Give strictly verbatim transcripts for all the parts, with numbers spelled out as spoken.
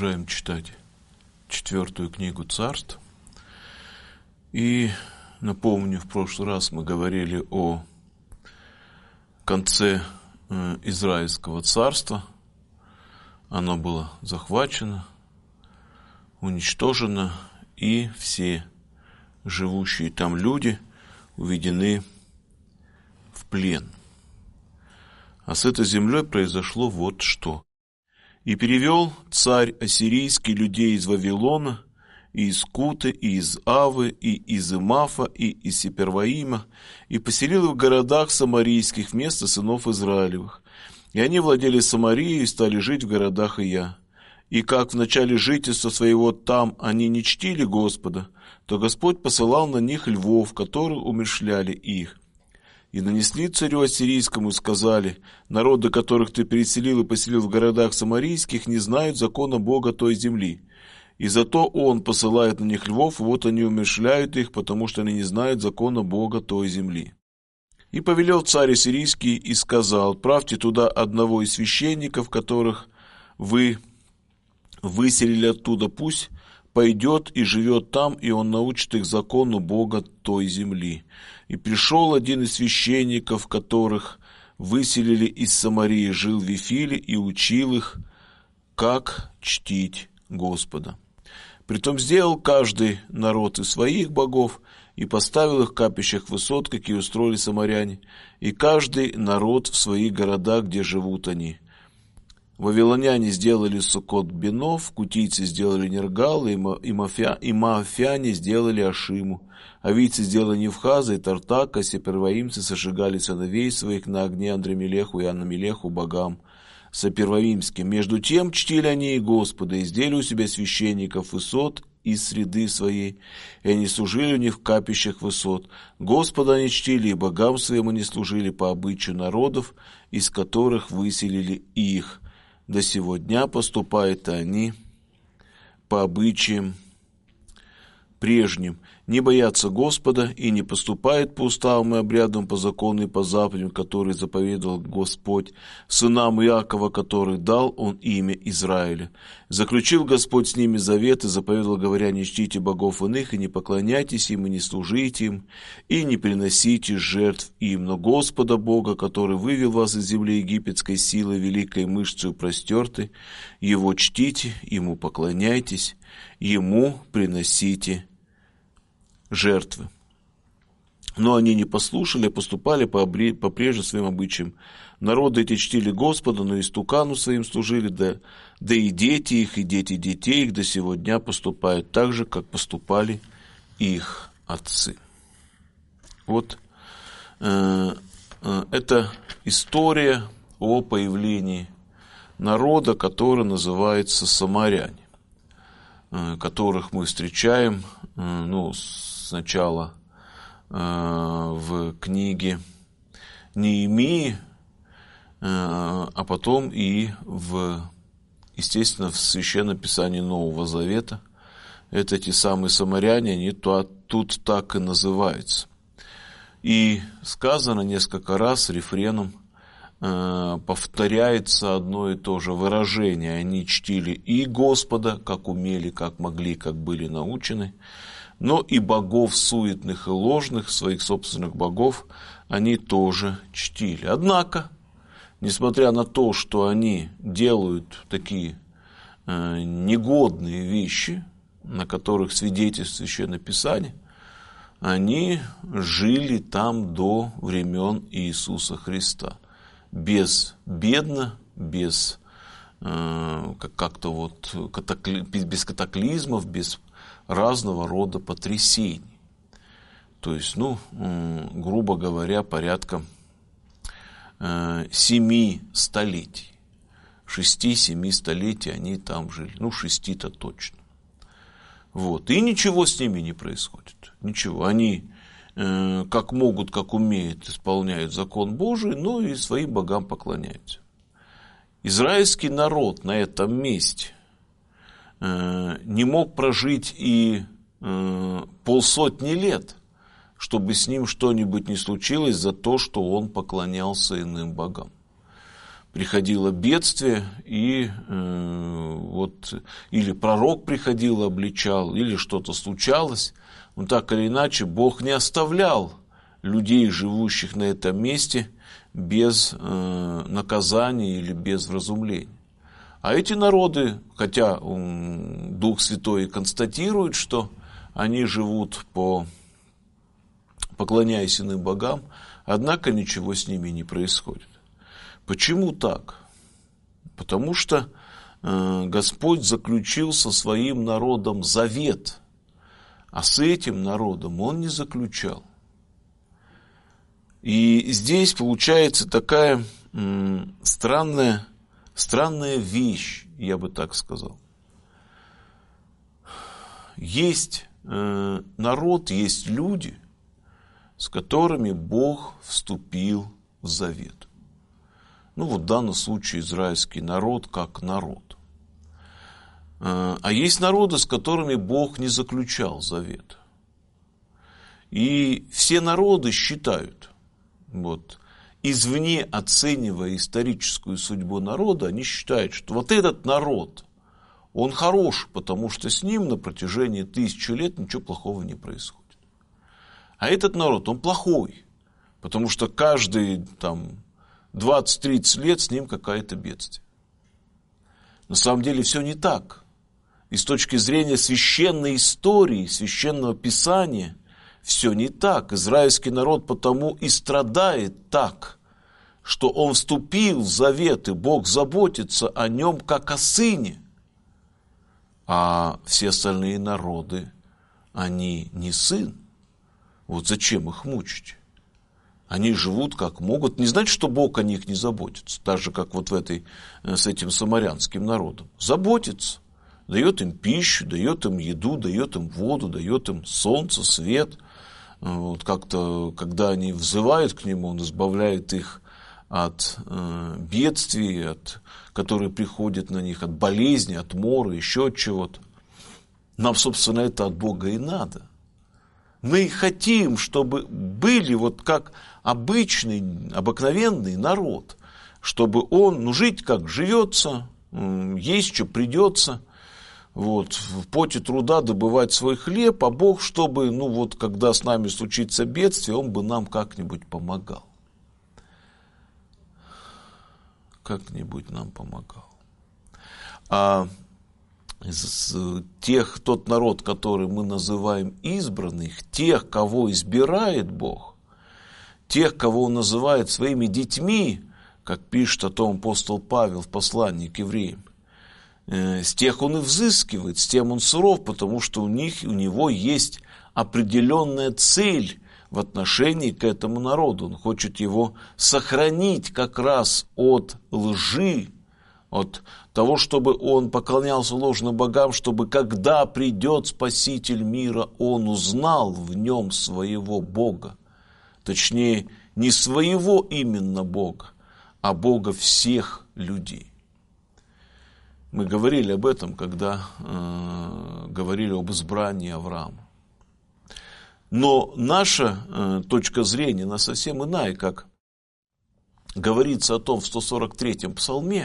продолжаем читать четвертую книгу Царств. И напомню, в прошлый раз мы говорили о конце Израильского царства. Оно было захвачено, уничтожено, и все живущие там люди уведены в плен. А с этой землей произошло вот что. «И перевел царь ассирийский людей из Вавилона, и из Куты, и из Авы, и из Имафа, и из Сеперваима, и поселил их в городах самарийских вместо сынов Израилевых. И они владели Самарией и стали жить в городах Ия. И как в начале жительства своего там они не чтили Господа, то Господь посылал на них львов, которые умерщвляли их. И нанесли царю ассирийскому и сказали: народы, которых ты переселил и поселил в городах самарийских, не знают закона Бога той земли. И зато он посылает на них львов, и вот они умерщвляют их, потому что они не знают закона Бога той земли. И повелел царь ассирийский и сказал: правьте туда одного из священников, которых вы выселили оттуда, пусть пойдет и живет там, и он научит их закону Бога той земли. И пришел один из священников, которых выселили из Самарии, жил в Вифиле и учил их, как чтить Господа. Притом сделал каждый народ из своих богов и поставил их в капищах высот, какие устроили самаряне, и каждый народ в своих городах, где живут они. Вавилоняне сделали Суккот-Бенов, кутийцы сделали Нергал, и Маафяне сделали Ашиму, авийцы сделали Невхаза и Тартака, а сеперваимцы сожигали сыновей своих на огне Андремелеху и Анамелеху богам сеперваимским. Между тем чтили они и Господа, и сделали у себя священников высот из среды своей, и они служили у них в капищах высот. Господа они чтили, и богам своим они служили по обычаю народов, из которых выселили их. До сего дня поступают они по обычаям прежним, не боятся Господа и не поступают по уставам и обрядам, по закону и по заповедям, которые заповедовал Господь сынам Иакова, который дал он имя Израиля. Заключил Господь с ними завет и заповедовал, говоря: не чтите богов иных, и не поклоняйтесь им, и не служите им, и не приносите жертв им. Но Господа Бога, который вывел вас из земли египетской силой великой мышцей простертой, Его чтите, Ему поклоняйтесь, Ему приносите жертвы. Но они не послушали, а поступали по, обре... по прежним своим обычаям. Народы эти чтили Господа, но истукану своим служили, да, да и дети их, и дети детей их до сего дня поступают так же, как поступали их отцы. Вот э, э, это история о появлении народа, который называется самаряне, э, которых мы встречаем, э, ну, сначала э, в книге Неемии, э, а потом и в, естественно, в Священном Писании Нового Завета. Это те самые самаряне, они то, тут так и называются. И сказано несколько раз рефреном, э, повторяется одно и то же выражение. Они чтили и Господа, как умели, как могли, как были научены, но и богов суетных и ложных, своих собственных богов, они тоже чтили. Однако, несмотря на то, что они делают такие э, негодные вещи, на которых свидетельствует Священное Писание, они жили там до времен Иисуса Христа. Безбедно, без э, как-то вот катакли, без катаклизмов, без разного рода потрясений. То есть, ну, грубо говоря, порядка э, семи столетий. Шести-семи столетий они там жили. Ну, шести-то точно. Вот. И ничего с ними не происходит. Ничего. Они э, как могут, как умеют, исполняют закон Божий, но и своим богам поклоняются. Израильский народ на этом месте не мог прожить и э, полсотни лет, чтобы с ним что-нибудь не случилось за то, что он поклонялся иным богам. приходило бедствие, и э, вот или пророк приходил, обличал, или что-то случалось, но так или иначе Бог не оставлял людей, живущих на этом месте, без э, наказания или без вразумления. А эти народы, хотя э, Дух Святой констатирует, что они живут по, поклоняясь иным богам, однако ничего с ними не происходит. Почему так? Потому что э, Господь заключил со своим народом завет, а с этим народом Он не заключал. И здесь получается такая э, странная, странная вещь, я бы так сказал. Есть э, народ, есть люди, с которыми Бог вступил в завет. Ну вот в данном случае израильский народ как народ. А есть народы, с которыми Бог не заключал завет. И все народы считают, вот, извне оценивая историческую судьбу народа, они считают, что вот этот народ, он хорош, потому что с ним на протяжении тысячи лет ничего плохого не происходит. А этот народ, он плохой, потому что каждый там двадцать-тридцать лет с ним какое-то бедствие. На самом деле все не так. И с точки зрения священной истории, священного писания, все не так. Израильский народ потому и страдает так, что он вступил в завет, и Бог заботится о нем как о сыне. А все остальные народы, они не сын. Вот зачем их мучить? Они живут как могут. Не значит, что Бог о них не заботится. Так же, как вот в этой, с этим самарянским народом. Заботится. Дает им пищу, дает им еду, дает им воду, дает им солнце, свет. Вот как-то, когда они взывают к Нему, Он избавляет их от э, бедствий, от, которые приходят на них, от болезней, от мора, еще от чего-то. Нам, собственно, это от Бога и надо. Мы хотим, чтобы были вот как обычный, обыкновенный народ, чтобы он, ну, жить как живется, есть что придется, вот, в поте труда добывать свой хлеб, а Бог, чтобы, ну, вот, когда с нами случится бедствие, Он бы нам как-нибудь помогал. Как-нибудь нам помогал. А из тех, тот народ, который мы называем избранных, тех, кого избирает Бог, тех, кого Он называет своими детьми, как пишет о том апостол Павел в послании к евреям, с тех Он и взыскивает, с тем Он суров, потому что у них, у него есть определенная цель в отношении к этому народу. Он хочет его сохранить как раз от лжи, от того, чтобы он поклонялся ложным богам, чтобы когда придет Спаситель мира, он узнал в нем своего Бога. Точнее, не своего именно Бога, а Бога всех людей. Мы говорили об этом, когда э, говорили об избрании Авраама. Но наша э, точка зрения, она совсем иная, как говорится о том в сто сорок третьем псалме,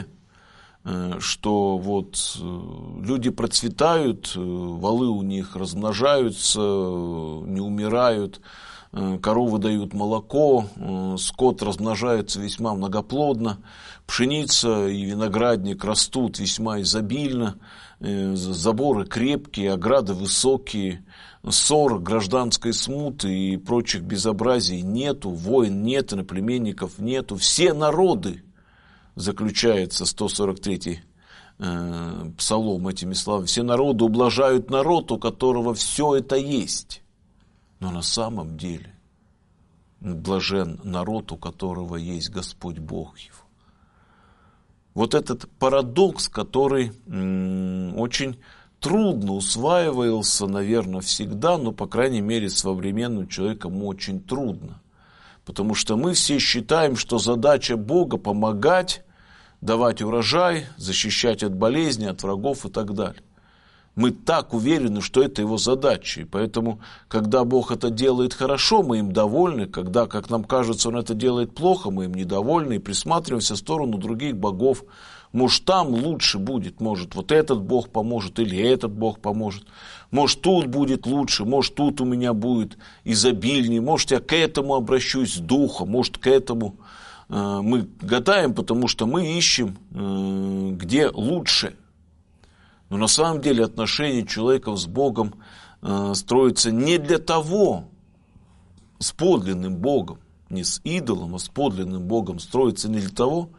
что вот люди процветают, валы у них размножаются, не умирают, коровы дают молоко, скот размножается весьма многоплодно, пшеница и виноградник растут весьма изобильно, заборы крепкие, ограды высокие, ссор, гражданской смуты и прочих безобразий нету, войн нет, иноплеменников нету, все народы, заключается сто сорок третий э, псалом этими словами. Все народы ублажают народ, у которого все это есть. Но на самом деле блажен народ, у которого есть Господь Бог его. Вот этот парадокс, который м, очень трудно усваивался, наверное, всегда, но, по крайней мере, современным человеком очень трудно. Потому что мы все считаем, что задача Бога помогать, давать урожай, защищать от болезней, от врагов и так далее. Мы так уверены, что это его задача. И поэтому, когда Бог это делает хорошо, мы им довольны. Когда, как нам кажется, Он это делает плохо, мы им недовольны и присматриваемся в сторону других богов. Может, там лучше будет, может, вот этот Бог поможет, или этот Бог поможет. Может, тут будет лучше, может, тут у меня будет изобильнее, может, я к этому обращусь с духа, может, к этому. Мы гадаем, потому что мы ищем, где лучше. Но на самом деле отношения человека с Богом строятся не для того, с подлинным Богом, не с идолом, а с подлинным Богом строятся не для того,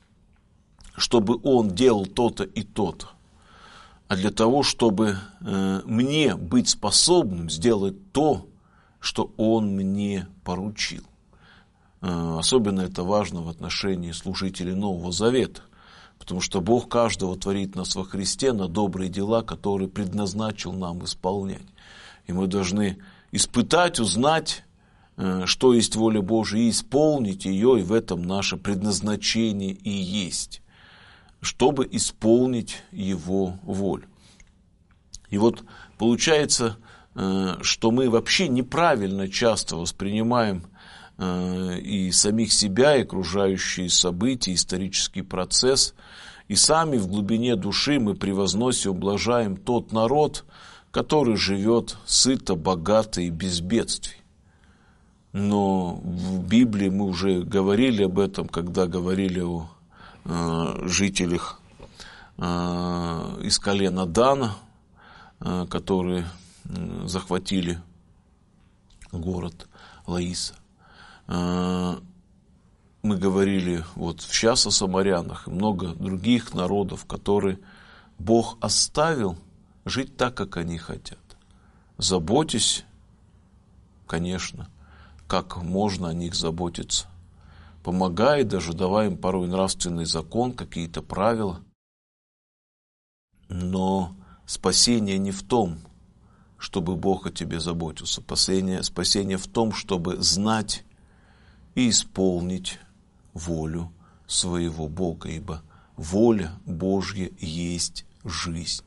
чтобы Он делал то-то и то-то, а для того, чтобы мне быть способным сделать то, что Он мне поручил. Особенно это важно в отношении служителей Нового Завета, потому что Бог каждого творит нас во Христе на добрые дела, которые предназначил нам исполнять. И мы должны испытать, узнать, что есть воля Божия, и исполнить ее, и в этом наше предназначение и есть, чтобы исполнить Его волю. И вот получается, что мы вообще неправильно часто воспринимаем и самих себя, и окружающие события, исторический процесс, и сами в глубине души мы превозносим, ублажаем тот народ, который живет сыто, богато и без бедствий. Но в Библии мы уже говорили об этом, когда говорили о э, жителях э, из колена Дана, э, которые э, захватили город Лаиса. Мы говорили вот сейчас о самарянах и много других народов, которые Бог оставил жить так, как они хотят. Заботьтесь, конечно, как можно о них заботиться. Помогай, даже давай им порой нравственный закон, какие-то правила. Но спасение не в том, чтобы Бог о тебе заботился. Спасение, спасение в том, чтобы знать и исполнить волю своего Бога, ибо воля Божья есть жизнь.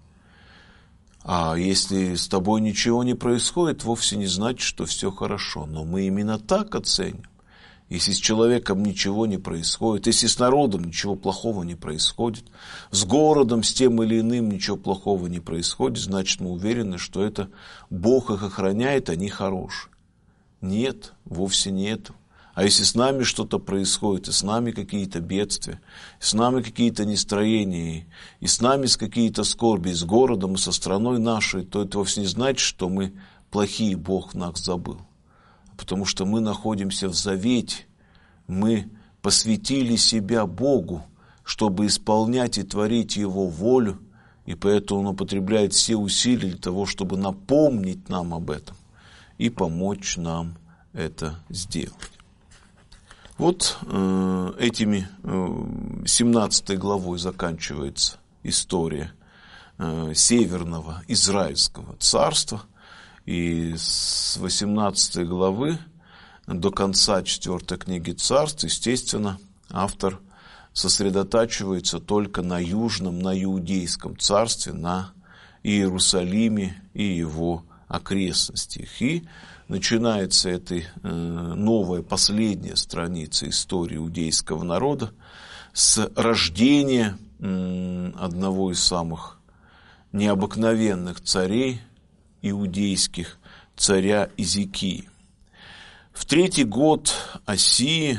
А если с тобой ничего не происходит, вовсе не значит, что все хорошо. Но мы именно так оценим. Если с человеком ничего не происходит, если с народом ничего плохого не происходит, с городом, с тем или иным ничего плохого не происходит, значит, мы уверены, что это Бог их охраняет, они хорошие. Нет, вовсе не это. А если с нами что-то происходит, и с нами какие-то бедствия, и с нами какие-то нестроения, и с нами какие-то скорби, и с городом, и со страной нашей, то это вовсе не значит, что мы плохие, Бог нас забыл. Потому что мы находимся в завете, мы посвятили себя Богу, чтобы исполнять и творить Его волю, и поэтому Он употребляет все усилия для того, чтобы напомнить нам об этом и помочь нам это сделать. Вот э, этими э, семнадцатой главой заканчивается история э, Северного Израильского царства. И с восемнадцатой главы до конца четвертой книги Царств, естественно, автор сосредотачивается только на южном, на иудейском царстве, на Иерусалиме и его окрестностях. И начинается эта э, новая, последняя страница истории иудейского народа с рождения э, одного из самых необыкновенных царей иудейских, царя Изикии. В третий год Осии,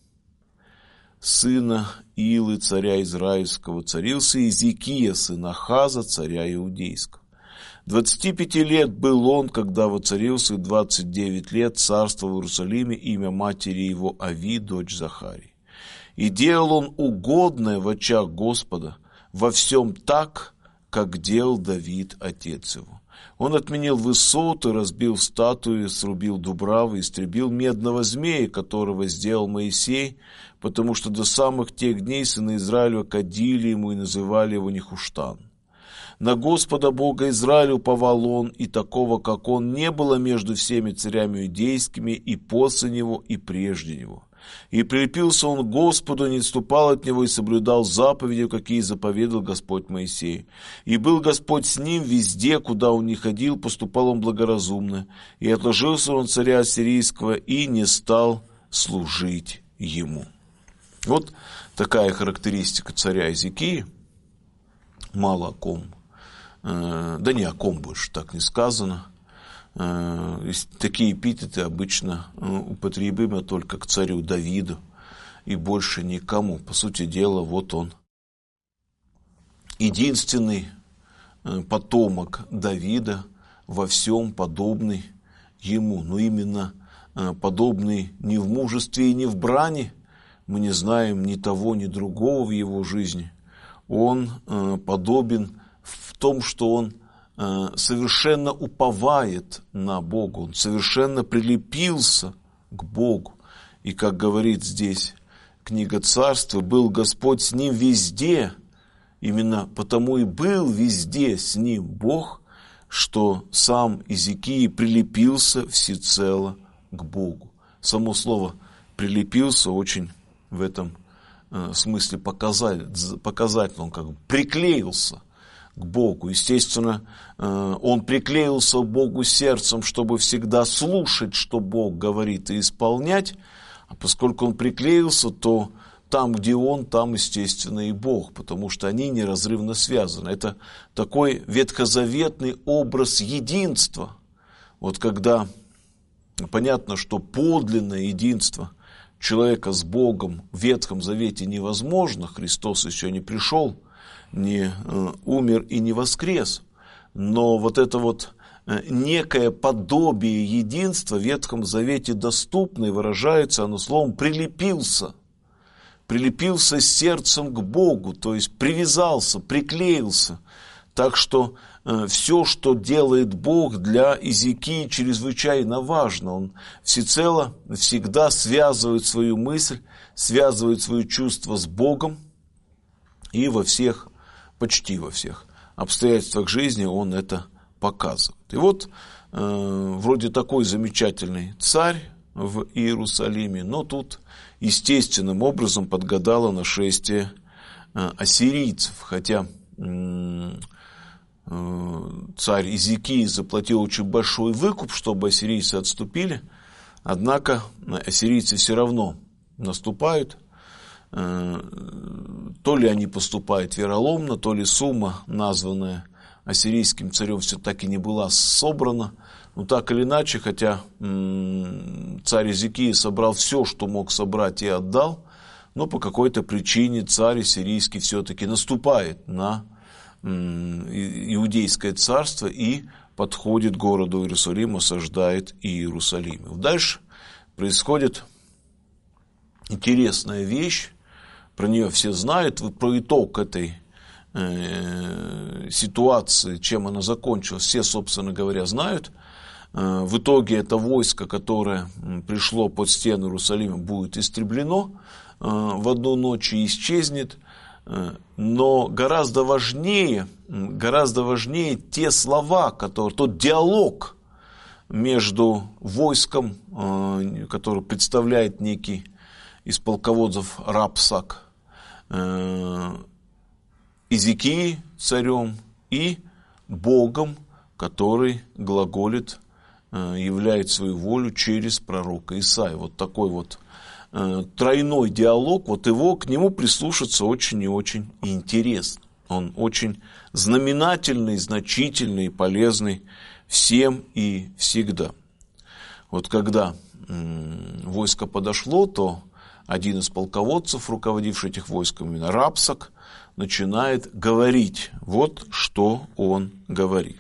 сына Илы, царя Израильского, царился Изикия, сын Ахаза, царя Иудейского. Двадцати пяти лет был он, когда воцарился, и двадцать девять лет царствовал в Иерусалиме, имя матери его Ави, дочь Захарии. И делал он угодное в очах Господа во всем так, как делал Давид, отец его. Он отменил высоты, разбил статуи, срубил дубравы, истребил медного змея, которого сделал Моисей, потому что до самых тех дней сыны Израилева кадили ему и называли его Нехуштан. На Господа Бога Израиля уповал он, и такого, как он, не было между всеми царями иудейскими и после него, и прежде него. И прилепился он к Господу, не отступал от него и соблюдал заповеди, какие заповедал Господь Моисею. И был Господь с ним везде, куда он ни ходил, поступал он благоразумно. И отложился он царя ассирийского и не стал служить ему. Вот такая характеристика царя Иезекии. Мало о ком. Да не о ком больше так не сказано. Такие эпитеты обычно употребимы только к царю Давиду и больше никому. По сути дела, вот он единственный потомок Давида, во всем подобный ему. Но именно подобный не в мужестве и не в брани. Мы не знаем ни того, ни другого в его жизни. Он подобен в том, что он совершенно уповает на Бога, он совершенно прилепился к Богу. И, как говорит здесь книга Царства, был Господь с ним везде, именно потому и был везде с ним Бог, что сам Иезекия прилепился всецело к Богу. Само слово «прилепился» очень в этом смысле показательно, он как бы приклеился к Богу. Естественно, он приклеился к Богу сердцем, чтобы всегда слушать, что Бог говорит, и исполнять. А поскольку он приклеился, то там, где он, там, естественно, и Бог, потому что они неразрывно связаны. Это такой ветхозаветный образ единства. Вот когда понятно, что подлинное единство человека с Богом в Ветхом Завете невозможно, Христос еще не пришел, не умер и не воскрес. Но вот это вот некое подобие единства в Ветхом Завете доступно, и выражается оно словом «прилепился». Прилепился сердцем к Богу, то есть привязался, приклеился. Так что все, что делает Бог для Иезекии, чрезвычайно важно. Он всецело, всегда связывает свою мысль, связывает свои чувства с Богом, и во всех, почти во всех обстоятельствах жизни он это показывает. И вот э, вроде такой замечательный царь в Иерусалиме, но тут естественным образом подгадало нашествие э, ассирийцев, хотя э, э, царь Иезекия заплатил очень большой выкуп, чтобы ассирийцы отступили, однако ассирийцы все равно наступают. То ли они поступают вероломно, то ли сумма, названная ассирийским царем, все так и не была собрана. Но так или иначе, хотя царь Иезекия собрал все, что мог собрать, и отдал, но по какой-то причине царь ассирийский все-таки наступает на Иудейское царство и подходит к городу Иерусалим, осаждает Иерусалим. Дальше происходит интересная вещь. Про нее все знают, про итог этой э, ситуации, чем она закончилась, все, собственно говоря, знают. Э, в итоге это войско, которое пришло под стены Иерусалима, будет истреблено э, в одну ночь и исчезнет. Э, но гораздо важнее, гораздо важнее те слова, которые, тот диалог между войском, э, который представляет некий из полководцев Рапсак, Иезекии царем и Богом, который глаголит, являет свою волю через пророка Исаию. Вот такой вот тройной диалог, вот его, к нему прислушаться очень и очень интересно. Он очень знаменательный, значительный и полезный всем и всегда. Вот когда войско подошло, то один из полководцев, руководивший этих войском, именно Рапсак, начинает говорить. Вот что он говорит.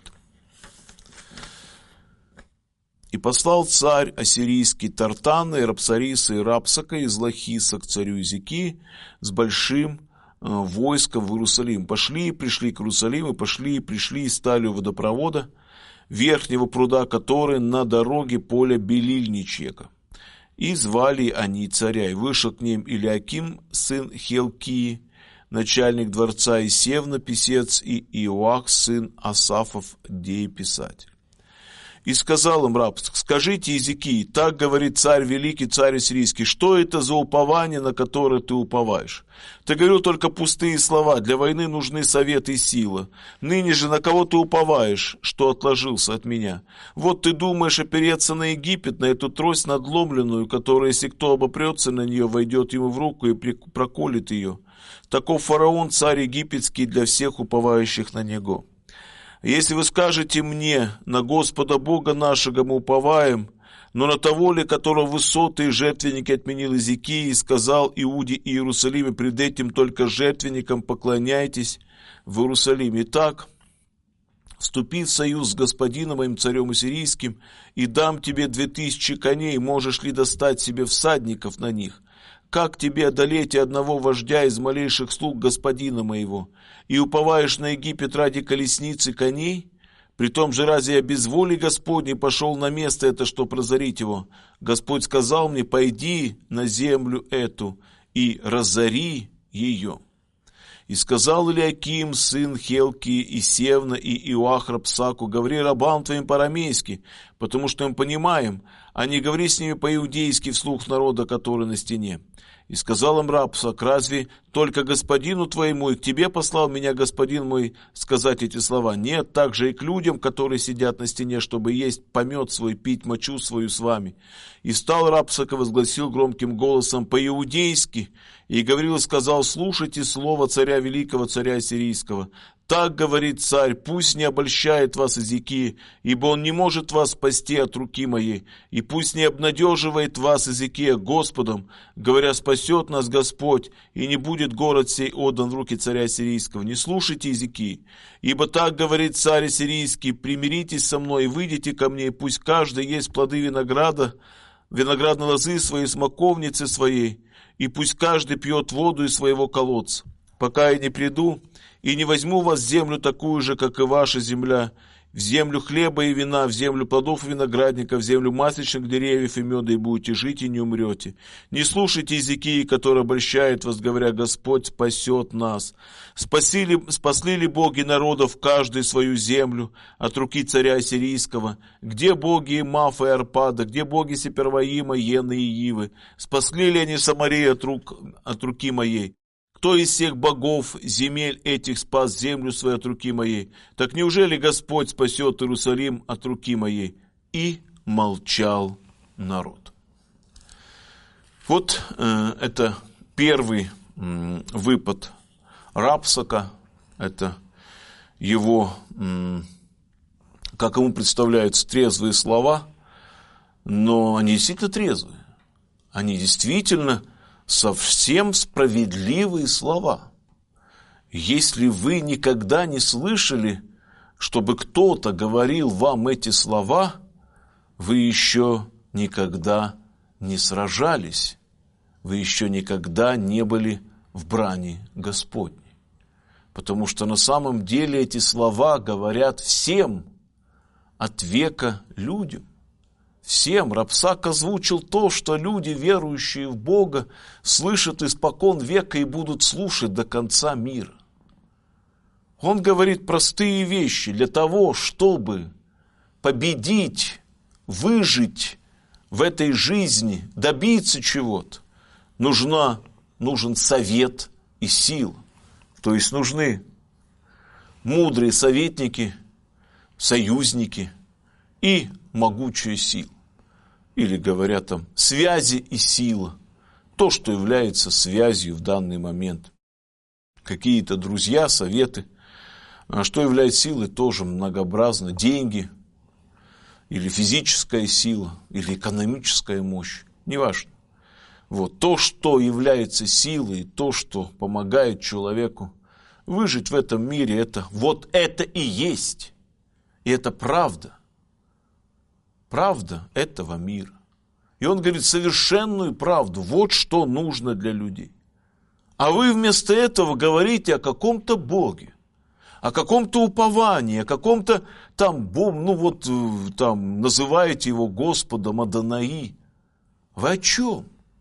«И послал царь ассирийский Тартана, и Рапсариса, и Рапсака из Лахиса к царю Иезекии с большим э, войском в Иерусалим. Пошли и пришли к Иерусалиму, пошли и пришли и стали у водопровода, верхнего пруда, который на дороге поля Белильничьего. И звали они царя, и вышел к ним Илиаким, сын Хилкии, начальник дворца, и Севна, писец, и Иоах, сын Асафов, дееписатель. И сказал им раб: скажите, Иезекии, так говорит царь великий, царь ассирийский, что это за упование, на которое ты уповаешь? Ты говорил только пустые слова, для войны нужны совет и сила. Ныне же на кого ты уповаешь, что отложился от меня? Вот ты думаешь опереться на Египет, на эту трость надломленную, которая, если кто обопрется на нее, войдет ему в руку и проколет ее. Таков фараон, царь египетский, для всех уповающих на него. Если вы скажете мне: на Господа Бога нашего мы уповаем, но на того ли, которого высоты и жертвенники отменил Иезекии, и сказал Иуде и Иерусалиме: пред этим только жертвенникам поклоняйтесь в Иерусалиме. Итак, вступи в союз с господином моим царем ассирийским, и дам тебе две тысячи коней, можешь ли достать себе всадников на них? Как тебе одолеть одного вождя из малейших слуг господина моего? И уповаешь на Египет ради колесниц и коней? Притом же разве я без воли Господней пошел на место это, что прозорить его? Господь сказал мне: пойди на землю эту и разори ее. И сказал Илиаким, сын Хелки, и Севна, и Иоах Рапсаку: говори рабам твоим по-арамейски, потому что мы понимаем, а не говори с ними по-иудейски вслух народа, который на стене. И сказал им Рапсак: разве только господину твоему, и к тебе послал меня господин мой сказать эти слова? Нет, также и к людям, которые сидят на стене, чтобы есть помет свой, пить мочу свою с вами. И встал Рапсак и возгласил громким голосом по-иудейски, и говорил и сказал: слушайте слово царя великого, царя ассирийского. Так говорит царь: пусть не обольщает вас Иезекия, ибо он не может вас спасти от руки моей, и пусть не обнадеживает вас Иезекия Господом, говоря: спасет нас Господь, и не будет город сей отдан в руки царя ассирийского. Не слушайте Иезекии, ибо так говорит царь ассирийский: примиритесь со мной и выйдите ко мне, и пусть каждый есть плоды винограда, виноградной лозы своей, смоковницы своей, и пусть каждый пьет воду из своего колодца, пока я не приду и не возьму вас в землю такую же, как и ваша земля, в землю хлеба и вина, в землю плодов и виноградника, в землю масличных деревьев и меда, и будете жить и не умрете. Не слушайте Иезекии, который обольщает вас, говоря: Господь спасет нас. Спасли ли, спасли ли боги народов каждый свою землю от руки царя ассирийского? Где боги Мафа и Арпада? Где боги Сеперваима, Ены и Ивы? Спасли ли они Самарию от, рук, от руки моей? Кто из всех богов земель этих спас землю свою от руки моей? Так неужели Господь спасет Иерусалим от руки моей? И молчал народ. Вот э, это первый э, выпад Рапсака. Это его, э, как ему представляются, трезвые слова. Но они действительно трезвые. Они действительно совсем справедливые слова. Если вы никогда не слышали, чтобы кто-то говорил вам эти слова, вы еще никогда не сражались, вы еще никогда не были в брани Господней. Потому что на самом деле эти слова говорят всем от века людям. Всем. Рапсак озвучил то, что люди, верующие в Бога, слышат испокон века и будут слушать до конца мира. Он говорит простые вещи для того, чтобы победить, выжить в этой жизни, добиться чего-то. Нужна, нужен совет и сила. То есть нужны мудрые советники, союзники и могучая сила. Или говорят там связи и сила. То, что является связью в данный момент. Какие-то друзья, советы. А что является силой, тоже многообразно. Деньги, или физическая сила, или экономическая мощь. Неважно. Вот. То, что является силой, то, что помогает человеку выжить в этом мире, это вот это и есть. И это правда. Правда этого мира. И он говорит совершенную правду. Вот что нужно для людей. А вы вместо этого говорите о каком-то Боге, о каком-то уповании, о каком-то там, ну вот там называете его Господом Адонаи. Вы о чем?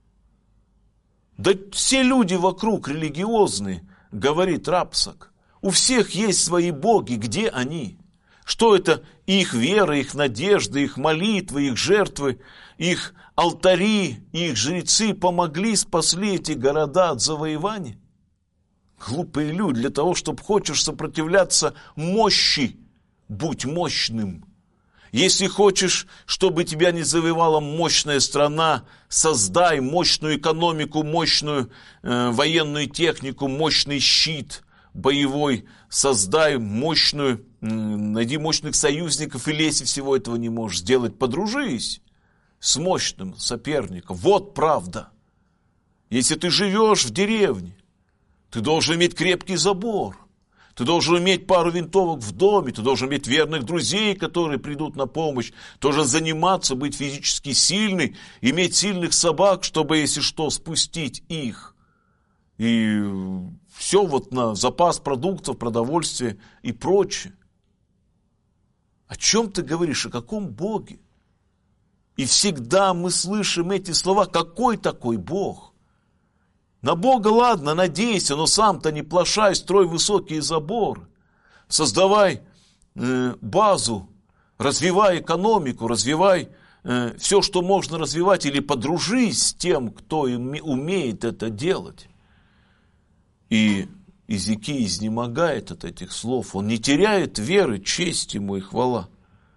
Да все люди вокруг религиозные, говорит Рапсак. У всех есть свои боги. Где они? Что это их вера, их надежда, их молитвы, их жертвы, их алтари, их жрецы помогли, спасли эти города от завоевания? Глупые люди, для того, чтобы хочешь сопротивляться мощи, будь мощным. Если хочешь, чтобы тебя не завоевала мощная страна, создай мощную экономику, мощную э, военную технику, мощный щит боевой, создай мощную, э, найди мощных союзников, или если всего этого не можешь сделать, подружись с мощным соперником. Вот правда. Если ты живешь в деревне, ты должен иметь крепкий забор. Ты должен иметь пару винтовок в доме, ты должен иметь верных друзей, которые придут на помощь. Ты должен заниматься, быть физически сильный, иметь сильных собак, чтобы, если что, спустить их. И все вот на запас продуктов, продовольствия и прочее. О чем ты говоришь? О каком Боге? И всегда мы слышим эти слова. Какой такой Бог? На Бога ладно, надейся, но сам-то не плашай, строй высокие заборы. Создавай э, базу, развивай экономику, развивай э, все, что можно развивать, или подружись с тем, кто умеет это делать. И Иезекия изнемогает от этих слов. Он не теряет веры, честь ему и хвала.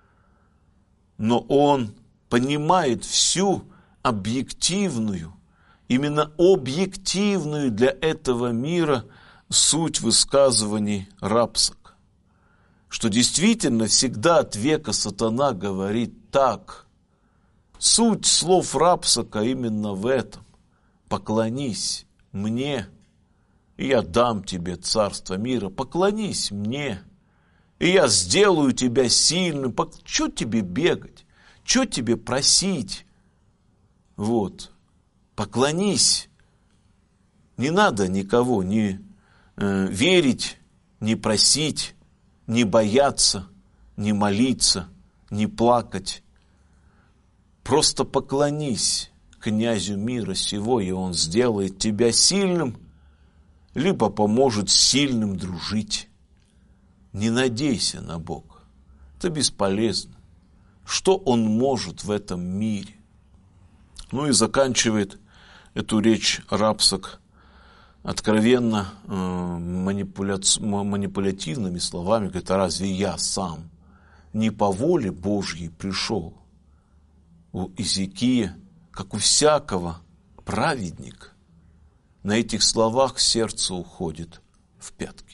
Но он понимает всю объективную, именно объективную для этого мира суть высказываний Рапсака. Что действительно всегда от века сатана говорит так. Суть слов Рапсака именно в этом. Поклонись мне, и я дам тебе царство мира. Поклонись мне, и я сделаю тебя сильным. Чего тебе бегать? Чего тебе просить? Вот. Поклонись. Не надо никого не э, верить, не просить, не бояться, не молиться, не плакать. Просто поклонись князю мира сего, и он сделает тебя сильным, либо поможет сильным дружить. Не надейся на Бога. Это бесполезно. Что он может в этом мире? Ну и заканчивает эту речь Рапсак откровенно э, манипуля... манипулятивными словами. Говорит, а разве я сам не по воле Божьей пришел? У Иезекия, как у всякого праведника, на этих словах сердце уходит в пятки.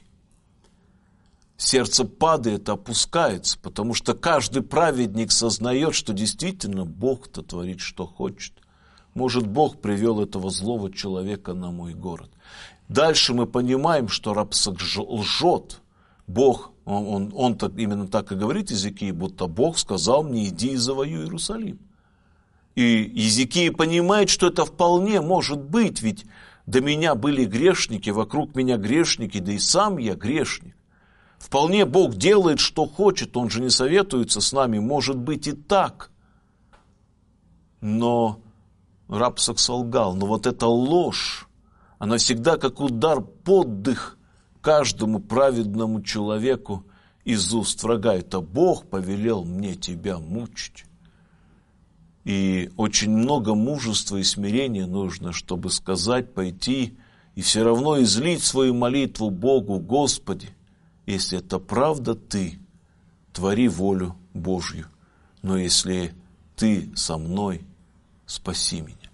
Сердце падает, опускается, потому что каждый праведник сознает, что действительно Бог-то творит, что хочет. Может, Бог привел этого злого человека на мой город. Дальше мы понимаем, что Рапсак лжет. Бог, он, он, он так, именно так и говорит Иезекии, будто Бог сказал мне, иди и завоюй Иерусалим. И Иезекия понимает, что это вполне может быть, ведь до меня были грешники, вокруг меня грешники, да и сам я грешник. Вполне Бог делает, что хочет, Он же не советуется с нами, может быть и так. Но Рапсак солгал, но вот эта ложь, она всегда как удар под дых каждому праведному человеку из уст врага. Это Бог повелел мне тебя мучить. И очень много мужества и смирения нужно, чтобы сказать, пойти и все равно излить свою молитву Богу: Господи, если это правда Ты, твори волю Божью. Но если Ты со мной, спаси меня.